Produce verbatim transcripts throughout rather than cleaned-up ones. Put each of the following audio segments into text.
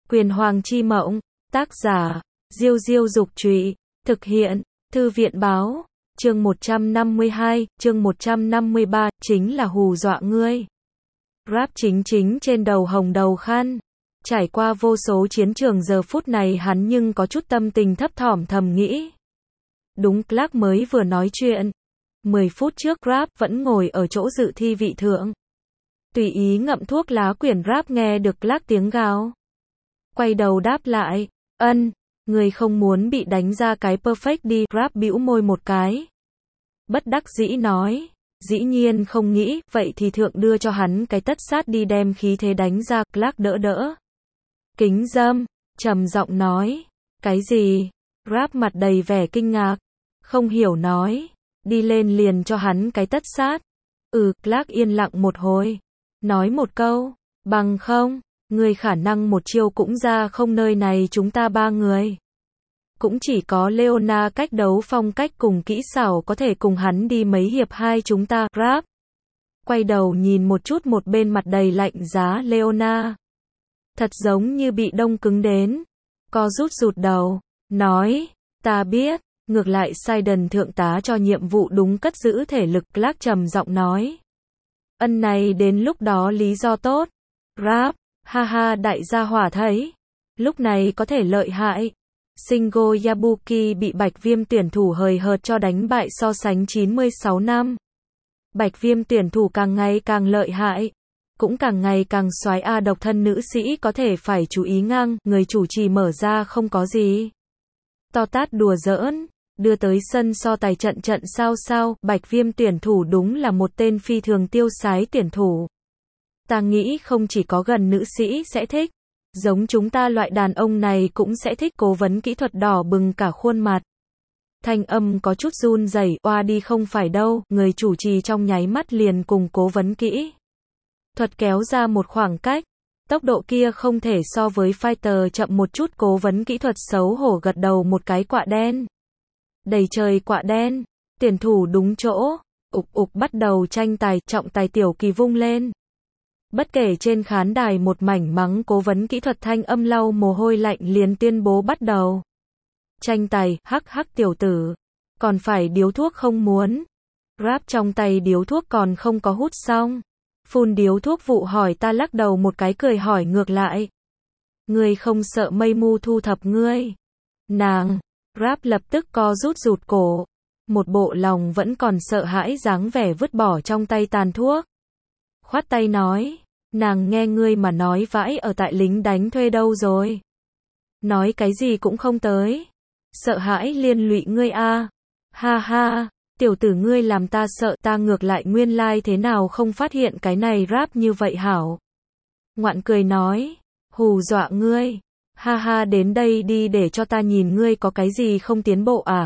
Quyền Hoàng chi mộng, tác giả, Diêu Diêu Dục Trụy, thực hiện, Thư viện Báo, chương một trăm năm mươi hai, chương một trăm năm mươi ba, chính là hù dọa ngươi. Rap chính chính trên đầu hồng đầu khăn. Trải qua vô số chiến trường giờ phút này hắn nhưng có chút tâm tình thấp thỏm thầm nghĩ. Đúng, Clark mới vừa nói chuyện. mười phút trước Rap vẫn ngồi ở chỗ dự thi vị thượng. Tùy ý ngậm thuốc lá quyển Rap nghe được Clark tiếng gào. Quay đầu đáp lại, ân, người không muốn bị đánh ra cái perfect đi, Rap bĩu môi một cái. Bất đắc dĩ nói, dĩ nhiên không nghĩ, vậy thì thượng đưa cho hắn cái tất sát đi đem khí thế đánh ra, Clark đỡ đỡ. Kính dâm, trầm giọng nói, cái gì? Rap mặt đầy vẻ kinh ngạc, không hiểu nói, đi lên liền cho hắn cái tất sát. Ừ, Clark yên lặng một hồi, nói một câu, bằng không, người khả năng một chiêu cũng ra không, nơi này chúng ta ba người. Cũng chỉ có Leona cách đấu phong cách cùng kỹ xảo có thể cùng hắn đi mấy hiệp hai chúng ta, Rap. Quay đầu nhìn một chút một bên mặt đầy lạnh giá Leona. Thật giống như bị đông cứng đến. Co rút rụt đầu, nói, ta biết, ngược lại Sidon thượng tá cho nhiệm vụ đúng cất giữ thể lực, Clark trầm giọng nói. Ân này đến lúc đó lý do tốt. Rap, ha ha đại gia hỏa thấy. Lúc này có thể lợi hại. Shingo Yabuki bị Bạch Viêm tuyển thủ hời hợt cho đánh bại so sánh chín mươi sáu năm. Bạch Viêm tuyển thủ càng ngày càng lợi hại. Cũng càng ngày càng soái a, độc thân nữ sĩ có thể phải chú ý ngang, người chủ trì mở ra không có gì. To tát đùa giỡn, đưa tới sân so tài trận trận sao sao, Bạch Viêm tuyển thủ đúng là một tên phi thường tiêu sái tuyển thủ. Ta nghĩ không chỉ có gần nữ sĩ sẽ thích, giống chúng ta loại đàn ông này cũng sẽ thích. Cố vấn kỹ thuật đỏ bừng cả khuôn mặt. Thanh âm có chút run rẩy, oa đi không phải đâu, người chủ trì trong nháy mắt liền cùng cố vấn kỹ thuật kéo ra một khoảng cách. Tốc độ kia không thể so với fighter chậm một chút, cố vấn kỹ thuật xấu hổ gật đầu một cái, quạ đen. Đầy trời quạ đen, tuyển thủ đúng chỗ, ục ục bắt đầu tranh tài, trọng tài tiểu kỳ vung lên. Bất kể trên khán đài một mảnh mắng cố vấn kỹ thuật, thanh âm lau mồ hôi lạnh liền tuyên bố bắt đầu. Tranh tài, hắc hắc tiểu tử, còn phải điếu thuốc không muốn. Rap trong tay điếu thuốc còn không có hút xong. Phun điếu thuốc vụ hỏi, ta lắc đầu một cái cười hỏi ngược lại. Ngươi không sợ mây mu thu thập ngươi? Nàng, Rap lập tức co rút rụt cổ. Một bộ lòng vẫn còn sợ hãi dáng vẻ vứt bỏ trong tay tàn thuốc. Khoát tay nói, nàng nghe ngươi mà nói vãi ở tại lính đánh thuê đâu rồi. Nói cái gì cũng không tới. Sợ hãi liên lụy ngươi a. Ha ha. Tiểu tử ngươi làm ta sợ, ta ngược lại nguyên lai like thế nào không phát hiện cái này Rap như vậy hảo. Ngoạn cười nói, hù dọa ngươi. Ha ha đến đây đi để cho ta nhìn ngươi có cái gì không tiến bộ à.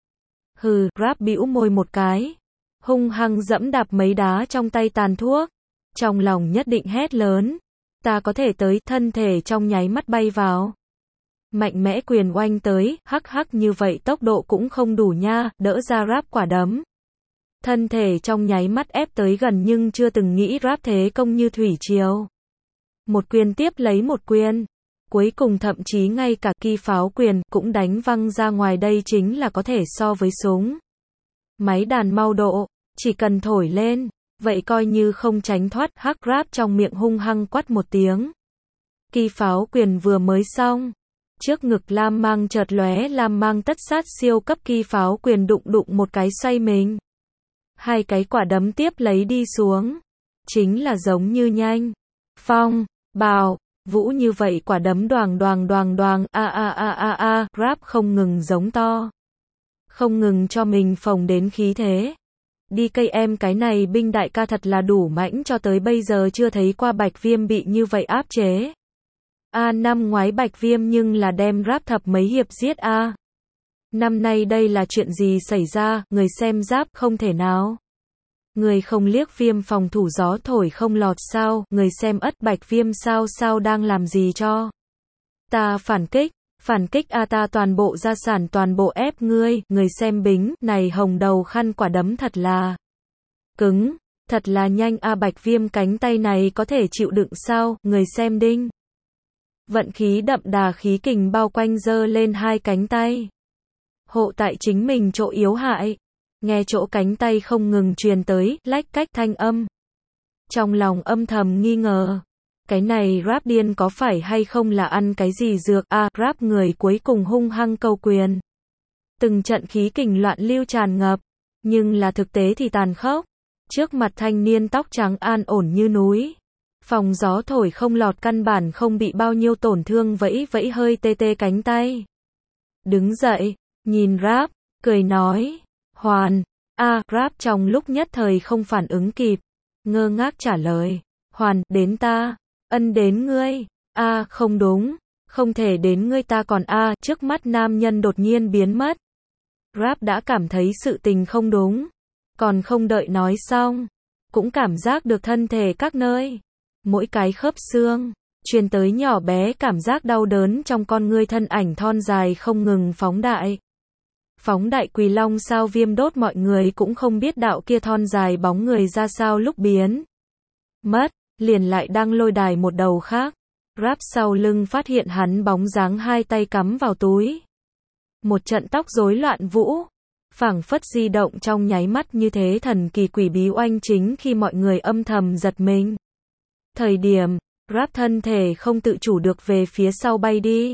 Hừ, Rap bĩu môi một cái. Hung hăng dẫm đạp mấy đá trong tay tàn thuốc. Trong lòng nhất định hét lớn. Ta có thể tới, thân thể trong nháy mắt bay vào. Mạnh mẽ quyền oanh tới, hắc hắc như vậy tốc độ cũng không đủ nha, đỡ ra Rap quả đấm. Thân thể trong nháy mắt ép tới gần nhưng chưa từng nghĩ Rap thế công như thủy triều. Một quyền tiếp lấy một quyền. Cuối cùng thậm chí ngay cả kỳ pháo quyền cũng đánh văng ra ngoài, đây chính là có thể so với súng. Máy đàn mau độ, chỉ cần thổi lên, vậy coi như không tránh thoát, hắc Rap trong miệng hung hăng quát một tiếng. Kỳ pháo quyền vừa mới xong. Trước ngực lam mang chợt lóe, lam mang tất sát siêu cấp kỳ pháo quyền đụng đụng một cái xoay mình. Hai cái quả đấm tiếp lấy đi xuống. Chính là giống như nhanh. Phong, bào, vũ như vậy quả đấm đoàng đoàng đoàng đoàng, a a a a a, Rap không ngừng giống to. Không ngừng cho mình phồng đến khí thế. Đi cây em cái này binh đại ca thật là đủ mãnh, cho tới bây giờ chưa thấy qua Bạch Viêm bị như vậy áp chế. A năm ngoái Bạch Viêm nhưng là đem Rap thập mấy hiệp giết a. Năm nay đây là chuyện gì xảy ra, người xem Giáp không thể nào. Người không liếc Viêm phòng thủ gió thổi không lọt sao, người xem ất Bạch Viêm sao sao đang làm gì cho. Ta phản kích, phản kích a, ta toàn bộ gia sản toàn bộ ép ngươi, người xem bính, này hồng đầu khăn quả đấm thật là cứng, thật là nhanh a, Bạch Viêm cánh tay này có thể chịu đựng sao, người xem đinh. Vận khí đậm đà khí kình bao quanh giơ lên hai cánh tay. Hộ tại chính mình chỗ yếu hại. Nghe chỗ cánh tay không ngừng truyền tới, lách cách thanh âm. Trong lòng âm thầm nghi ngờ. Cái này Rap điên có phải hay không là ăn cái gì dược à, Rap người cuối cùng hung hăng câu quyền. Từng trận khí kình loạn lưu tràn ngập. Nhưng là thực tế thì tàn khốc. Trước mặt thanh niên tóc trắng an ổn như núi. Phòng gió thổi không lọt căn bản không bị bao nhiêu tổn thương vẫy vẫy hơi tê tê cánh tay. Đứng dậy, nhìn Rap, cười nói. Hoàn, a à, Rap trong lúc nhất thời không phản ứng kịp. Ngơ ngác trả lời. Hoàn, đến ta. Ân đến ngươi. A à, không đúng. Không thể đến ngươi ta còn a à, trước mắt nam nhân đột nhiên biến mất. Rap đã cảm thấy sự tình không đúng. Còn không đợi nói xong. Cũng cảm giác được thân thể các nơi. Mỗi cái khớp xương. Truyền tới nhỏ bé cảm giác đau đớn trong con ngươi thân ảnh thon dài không ngừng phóng đại. Phóng đại Quỳ Long sao viêm đốt mọi người cũng không biết đạo kia thon dài bóng người ra sao lúc biến. Mất, liền lại đang lôi đài một đầu khác. Rap sau lưng phát hiện hắn bóng dáng hai tay cắm vào túi. Một trận tóc rối loạn vũ. Phảng phất di động trong nháy mắt như thế thần kỳ quỷ bí oanh chính khi mọi người âm thầm giật mình. Thời điểm, Rap thân thể không tự chủ được về phía sau bay đi.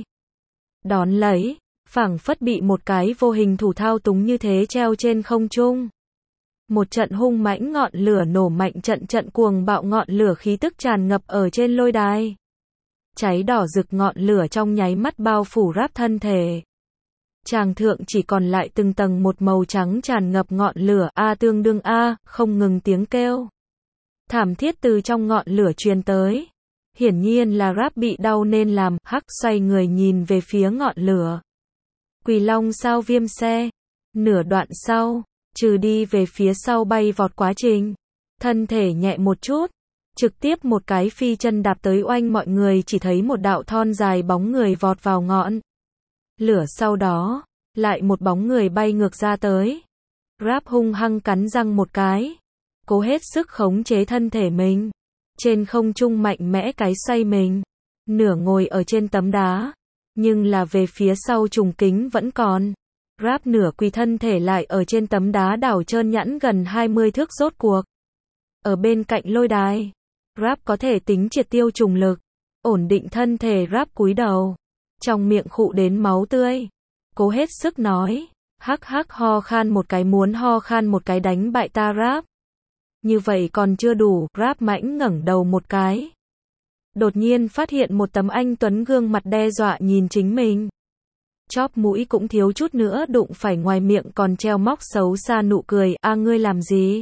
Đón lấy, phảng phất bị một cái vô hình thủ thao túng như thế treo trên không trung. Một trận hung mãnh ngọn lửa nổ mạnh trận trận cuồng bạo ngọn lửa khí tức tràn ngập ở trên lôi đài. Cháy đỏ rực ngọn lửa trong nháy mắt bao phủ Rap thân thể. Tràng thượng chỉ còn lại từng tầng một màu trắng tràn ngập ngọn lửa a tương đương a, không ngừng tiếng kêu. Thảm thiết từ trong ngọn lửa truyền tới. Hiển nhiên là Rap bị đau nên làm, hắc xoay người nhìn về phía ngọn lửa. Quỳ Long sao viêm xe. Nửa đoạn sau, trừ đi về phía sau bay vọt quá trình. Thân thể nhẹ một chút. Trực tiếp một cái phi chân đạp tới oanh mọi người chỉ thấy một đạo thon dài bóng người vọt vào ngọn lửa sau đó, lại một bóng người bay ngược ra tới. Rap hung hăng cắn răng một cái. Cố hết sức khống chế thân thể mình. Trên không trung mạnh mẽ cái xoay mình. Nửa ngồi ở trên tấm đá. Nhưng là về phía sau trùng kính vẫn còn. Rap nửa quỳ thân thể lại ở trên tấm đá đảo trơn nhẵn gần hai mươi thước rốt cuộc. Ở bên cạnh lôi đài. Rap có thể tính triệt tiêu trùng lực. Ổn định thân thể Rap cúi đầu. Trong miệng khụ đến máu tươi. Cố hết sức nói. Hắc hắc ho khan một cái muốn ho khan một cái đánh bại ta Rap. Như vậy còn chưa đủ, Rap mãnh ngẩng đầu một cái. Đột nhiên phát hiện một tấm anh tuấn gương mặt đe dọa nhìn chính mình. Chóp mũi cũng thiếu chút nữa đụng phải ngoài miệng còn treo móc xấu xa nụ cười, a ngươi làm gì?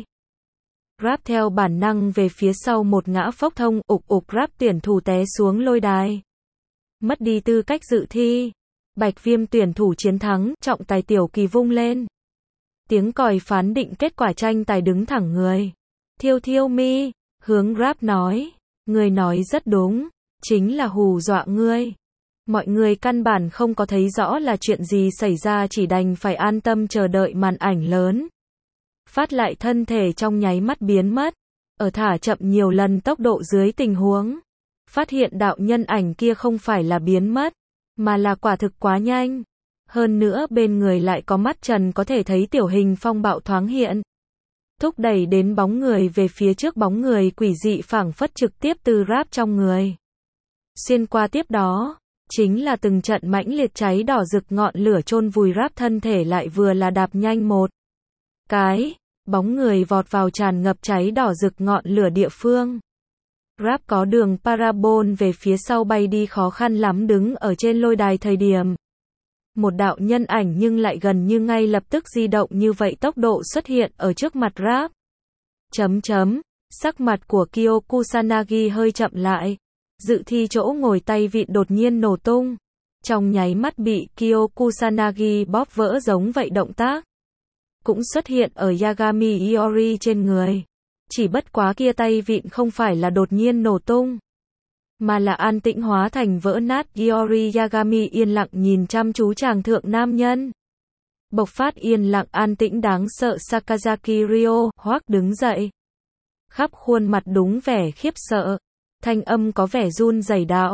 Rap theo bản năng về phía sau một ngã phốc thông, ục ục Rap tuyển thủ té xuống lôi đài. Mất đi tư cách dự thi. Bạch Viêm tuyển thủ chiến thắng, trọng tài tiểu kỳ vung lên. Tiếng còi phán định kết quả tranh tài đứng thẳng người. Thiêu Thiêu Mi, hướng Rap nói, ngươi nói rất đúng, chính là hù dọa ngươi. Mọi người căn bản không có thấy rõ là chuyện gì xảy ra chỉ đành phải an tâm chờ đợi màn ảnh lớn. Phát lại thân thể trong nháy mắt biến mất, ở thả chậm nhiều lần tốc độ dưới tình huống. Phát hiện đạo nhân ảnh kia không phải là biến mất, mà là quả thực quá nhanh. Hơn nữa bên người lại có mắt trần có thể thấy tiểu hình phong bạo thoáng hiện. Thúc đẩy đến bóng người về phía trước bóng người quỷ dị phảng phất trực tiếp từ Rap trong người. Xuyên qua tiếp đó, chính là từng trận mãnh liệt cháy đỏ rực ngọn lửa chôn vùi Rap thân thể lại vừa là đạp nhanh một cái, bóng người vọt vào tràn ngập cháy đỏ rực ngọn lửa địa phương. Rap có đường parabol về phía sau bay đi khó khăn lắm đứng ở trên lôi đài thời điểm. Một đạo nhân ảnh nhưng lại gần như ngay lập tức di động như vậy tốc độ xuất hiện ở trước mặt Rap. Chấm chấm, sắc mặt của Kyo Kusanagi hơi chậm lại. Dự thi chỗ ngồi tay vịn đột nhiên nổ tung. Trong nháy mắt bị Kyo Kusanagi bóp vỡ giống vậy động tác. Cũng xuất hiện ở Yagami Iori trên người. Chỉ bất quá kia tay vịn không phải là đột nhiên nổ tung. Mà là an tĩnh hóa thành vỡ nát. Iori Yagami yên lặng nhìn chăm chú chàng thượng nam nhân. Bộc phát yên lặng an tĩnh đáng sợ Sakazaki Ryo, hoác đứng dậy. Khắp khuôn mặt đúng vẻ khiếp sợ. Thanh âm có vẻ run rẩy đạo.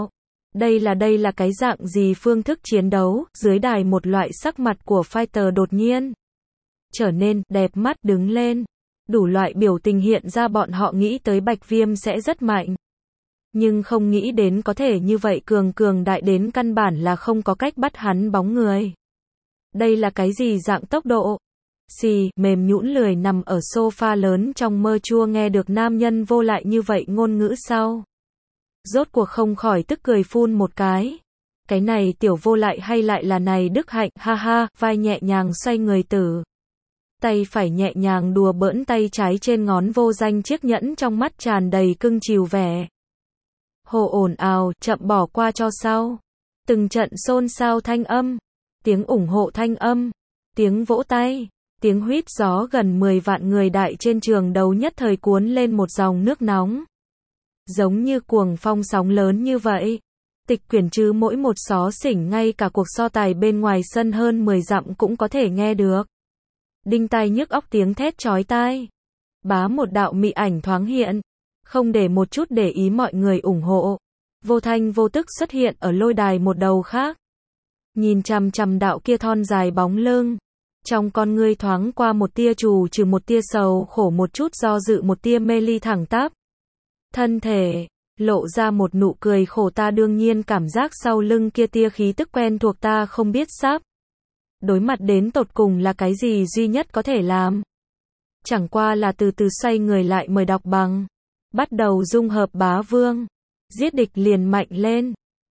Đây là đây là cái dạng gì phương thức chiến đấu, dưới đài một loại sắc mặt của fighter đột nhiên trở nên đẹp mắt đứng lên. Đủ loại biểu tình hiện ra bọn họ nghĩ tới Bạch Viêm sẽ rất mạnh. Nhưng không nghĩ đến có thể như vậy cường cường đại đến căn bản là không có cách bắt hắn bóng người. Đây là cái gì dạng tốc độ? Xì, mềm nhũn lười nằm ở sofa lớn trong mơ chua nghe được nam nhân vô lại như vậy ngôn ngữ sau. Rốt cuộc không khỏi tức cười phun một cái. Cái này tiểu vô lại hay lại là này đức hạnh, ha ha, vai nhẹ nhàng xoay người tử. Tay phải nhẹ nhàng đùa bỡn tay trái trên ngón vô danh chiếc nhẫn trong mắt tràn đầy cưng chiều vẻ. Hồ ồn ào, chậm bỏ qua cho sau. Từng trận xôn xao thanh âm, tiếng ủng hộ thanh âm, tiếng vỗ tay, tiếng huýt gió gần mười vạn người đại trên trường đấu nhất thời cuốn lên một dòng nước nóng. Giống như cuồng phong sóng lớn như vậy. Tịch Quyển chứ mỗi một xó xỉnh ngay cả cuộc so tài bên ngoài sân hơn mười dặm cũng có thể nghe được. Đinh tai nhức óc tiếng thét chói tai. Bá một đạo mị ảnh thoáng hiện. Không để một chút để ý mọi người ủng hộ. Vô thanh vô tức xuất hiện ở lôi đài một đầu khác. Nhìn chằm chằm đạo kia thon dài bóng lưng. Trong con ngươi thoáng qua một tia trù trừ một tia sầu khổ một chút do dự một tia mê ly thẳng tắp. Thân thể, lộ ra một nụ cười khổ ta đương nhiên cảm giác sau lưng kia tia khí tức quen thuộc ta không biết sắp. Đối mặt đến tột cùng là cái gì duy nhất có thể làm. Chẳng qua là từ từ xoay người lại mời đọc bằng. Bắt đầu dung hợp bá vương. Giết địch liền mạnh lên.